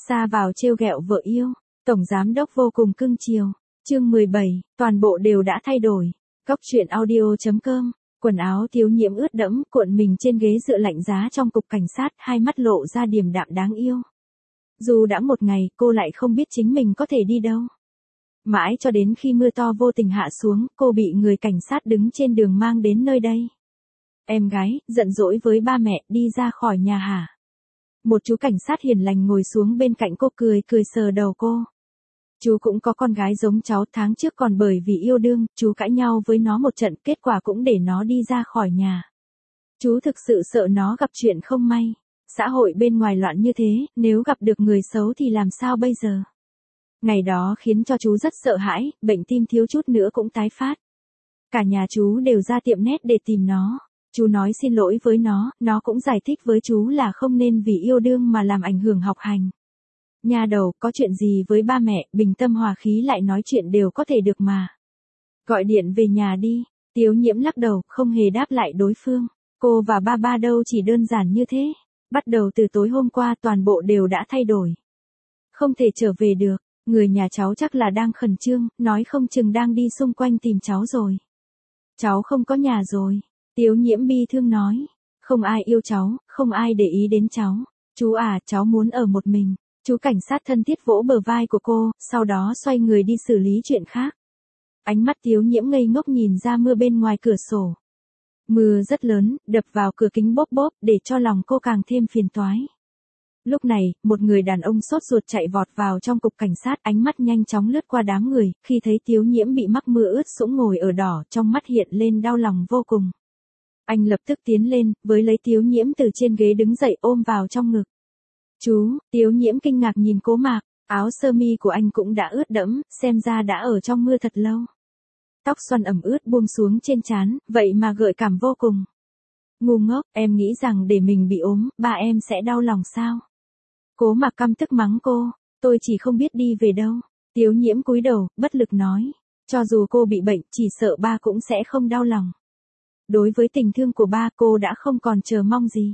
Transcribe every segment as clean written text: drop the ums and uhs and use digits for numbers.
Ra vào trêu ghẹo vợ yêu, tổng giám đốc vô cùng cưng chiều. Chương 17, toàn bộ đều đã thay đổi. Cóc truyện audio.com. Quần áo Tiếu Nhiễm ướt đẫm, cuộn mình trên ghế dựa lạnh giá trong cục cảnh sát, hai mắt lộ ra điềm đạm đáng yêu. Dù đã một ngày, cô lại không biết chính mình có thể đi đâu. Mãi cho đến khi mưa to vô tình hạ xuống, cô bị người cảnh sát đứng trên đường mang đến nơi đây. Em gái, giận dỗi với ba mẹ, đi ra khỏi nhà hả? Một chú cảnh sát hiền lành ngồi xuống bên cạnh cô cười sờ đầu cô. Chú cũng có con gái giống cháu, tháng trước còn bởi vì yêu đương, chú cãi nhau với nó một trận, kết quả cũng để nó đi ra khỏi nhà. Chú thực sự sợ nó gặp chuyện không may. Xã hội bên ngoài loạn như thế, nếu gặp được người xấu thì làm sao bây giờ? Ngày đó khiến cho chú rất sợ hãi, bệnh tim thiếu chút nữa cũng tái phát. Cả nhà chú đều ra tiệm net để tìm nó. Chú nói xin lỗi với nó cũng giải thích với chú là không nên vì yêu đương mà làm ảnh hưởng học hành. Nhà đầu, có chuyện gì với ba mẹ, bình tâm hòa khí lại nói chuyện đều có thể được mà. Gọi điện về nhà đi. Tiếu Nhiễm lắc đầu, không hề đáp lại đối phương. Cô và ba đâu chỉ đơn giản như thế. Bắt đầu từ tối hôm qua toàn bộ đều đã thay đổi. Không thể trở về được, người nhà cháu chắc là đang khẩn trương, nói không chừng đang đi xung quanh tìm cháu rồi. Cháu không có nhà rồi. Tiếu Nhiễm bi thương nói. Không ai yêu cháu, không ai để ý đến cháu. Chú à, cháu muốn ở một mình. Chú cảnh sát thân thiết vỗ bờ vai của cô, sau đó xoay người đi xử lý chuyện khác. Ánh mắt Tiếu Nhiễm ngây ngốc nhìn ra mưa bên ngoài cửa sổ. Mưa rất lớn, đập vào cửa kính bốp bốp, để cho lòng cô càng thêm phiền toái. Lúc này, một người đàn ông sốt ruột chạy vọt vào trong cục cảnh sát, ánh mắt nhanh chóng lướt qua đám người, khi thấy Tiếu Nhiễm bị mắc mưa ướt sũng ngồi ở đỏ, trong mắt hiện lên đau lòng vô cùng. Anh lập tức tiến lên, với lấy Tiếu Nhiễm từ trên ghế đứng dậy ôm vào trong ngực. Chú, Tiếu Nhiễm kinh ngạc nhìn Cố Mạc, áo sơ mi của anh cũng đã ướt đẫm, xem ra đã ở trong mưa thật lâu. Tóc xoăn ẩm ướt buông xuống trên trán, vậy mà gợi cảm vô cùng. Ngu ngốc, em nghĩ rằng để mình bị ốm, ba em sẽ đau lòng sao? Cố Mạc căm tức mắng cô, tôi chỉ không biết đi về đâu. Tiếu Nhiễm cúi đầu, bất lực nói, cho dù cô bị bệnh, chỉ sợ ba cũng sẽ không đau lòng. Đối với tình thương của ba, cô đã không còn chờ mong gì.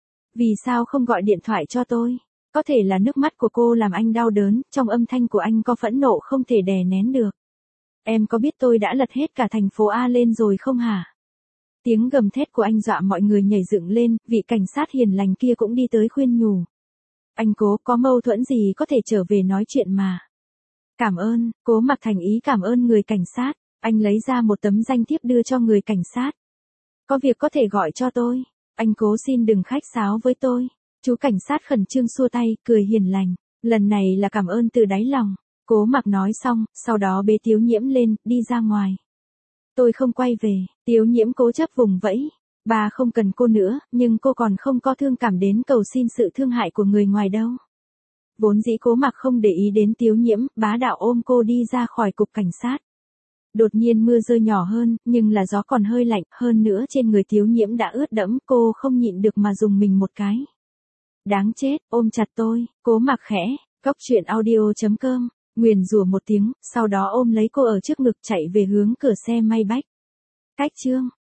Vì sao không gọi điện thoại cho tôi? Có thể là nước mắt của cô làm anh đau đớn, trong âm thanh của anh có phẫn nộ không thể đè nén được. Em có biết tôi đã lật hết cả thành phố A lên rồi không hả? Tiếng gầm thét của anh dọa mọi người nhảy dựng lên, vị cảnh sát hiền lành kia cũng đi tới khuyên nhủ. Anh Cố, có mâu thuẫn gì có thể trở về nói chuyện mà. Cảm ơn, Cố Mặc thành ý cảm ơn người cảnh sát, anh lấy ra một tấm danh thiếp đưa cho người cảnh sát. Có việc có thể gọi cho tôi. Anh Cố xin đừng khách sáo với tôi. Chú cảnh sát khẩn trương xua tay, cười hiền lành. Lần này là cảm ơn từ đáy lòng. Cố Mặc nói xong, sau đó bế Tiếu Nhiễm lên, đi ra ngoài. Tôi không quay về, Tiếu Nhiễm cố chấp vùng vẫy. Bà không cần cô nữa, nhưng cô còn không có thương cảm đến cầu xin sự thương hại của người ngoài đâu. Vốn dĩ Cố Mặc không để ý đến Tiếu Nhiễm, bá đạo ôm cô đi ra khỏi cục cảnh sát. Đột nhiên mưa rơi nhỏ hơn, nhưng là gió còn hơi lạnh, hơn nữa trên người Tiếu Nhiễm đã ướt đẫm, cô không nhịn được mà dùng mình một cái. Đáng chết, ôm chặt tôi, Cố Mặc khẽ, cóc truyện audio.com, nguyền rủa một tiếng, sau đó ôm lấy cô ở trước ngực chạy về hướng cửa xe Maybach. Cách chương